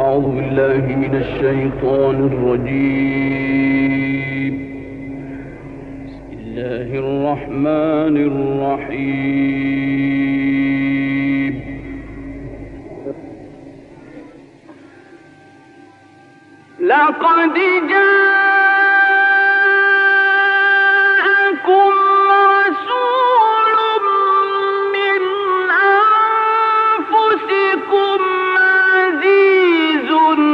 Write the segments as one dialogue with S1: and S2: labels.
S1: أعوذ بالله من الشيطان الرجيم. بسم الله الرحمن الرحيم. لقد جاءكم رسول من أنفسكم عزيز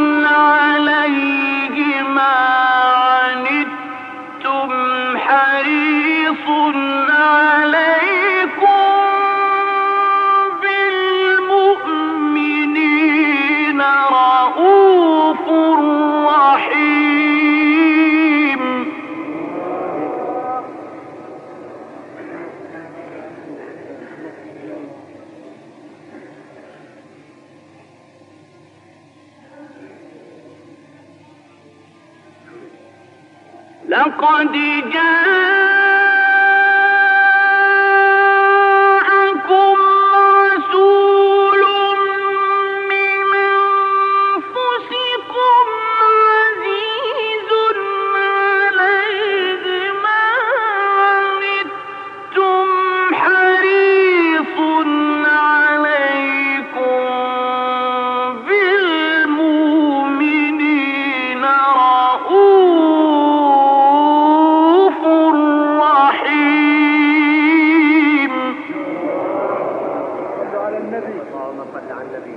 S1: عليه ما عنتم حريص عليكم بالمؤمنين رؤوف رحيم. لقد جاءكم رسول من أنفسكم عزيز عليه ما عنتم حريص عليكم بالمؤمنين رؤوف رحيم.
S2: على النبي اللهم صل على النبي.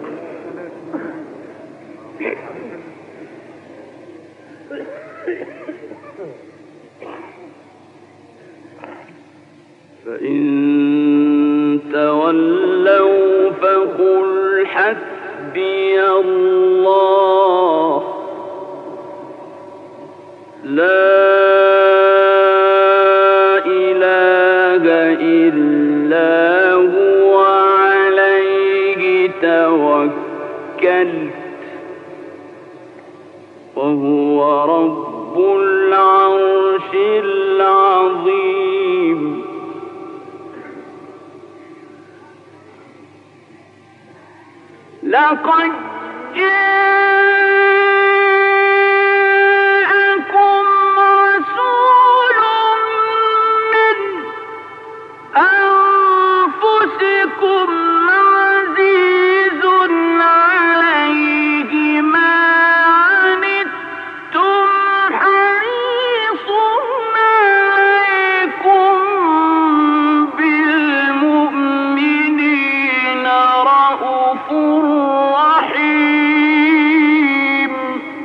S1: فإن تولوا فقل حسبي الله لا إله إلا هو عليه توكلت وهو رب العرش العظيم. لقد جاءكم رسول من أنفسكم عزيز عليه ما عنتم حريص عليكم بالمؤمنين رؤوف رحيم.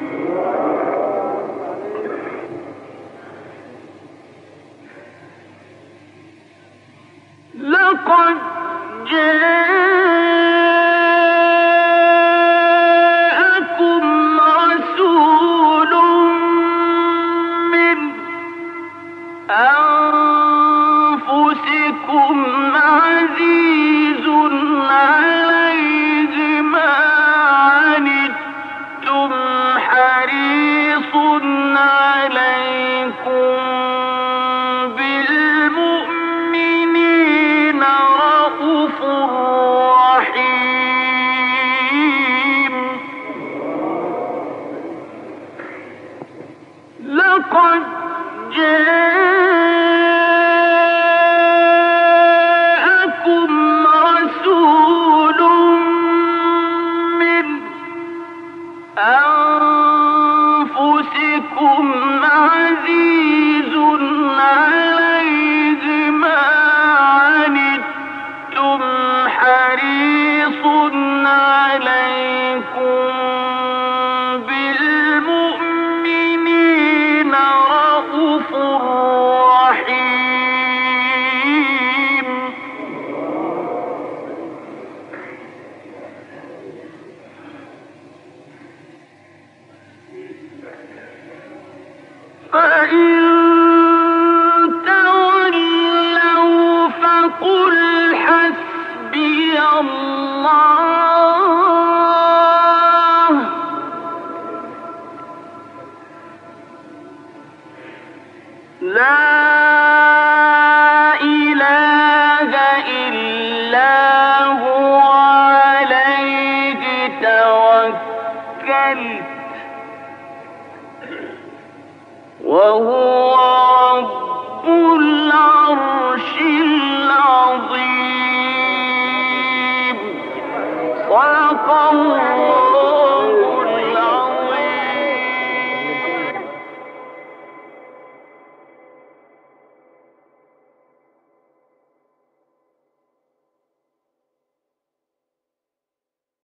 S1: لقد جاءكم رسول من أنفسكم عزيز عليه ما عنتم حريص عليكم بالمؤمنين رؤوف رحيم. لقد جاءكم رسول من أنفسكم عزيز عليه ما عنتم حريص عليكم بالمؤمنين رؤوف رحيم. فإن تولوا فقل حسبي الله لا إله إلا هو عليه توكلت توكلت وهو رب العرش العظيم. صدق الله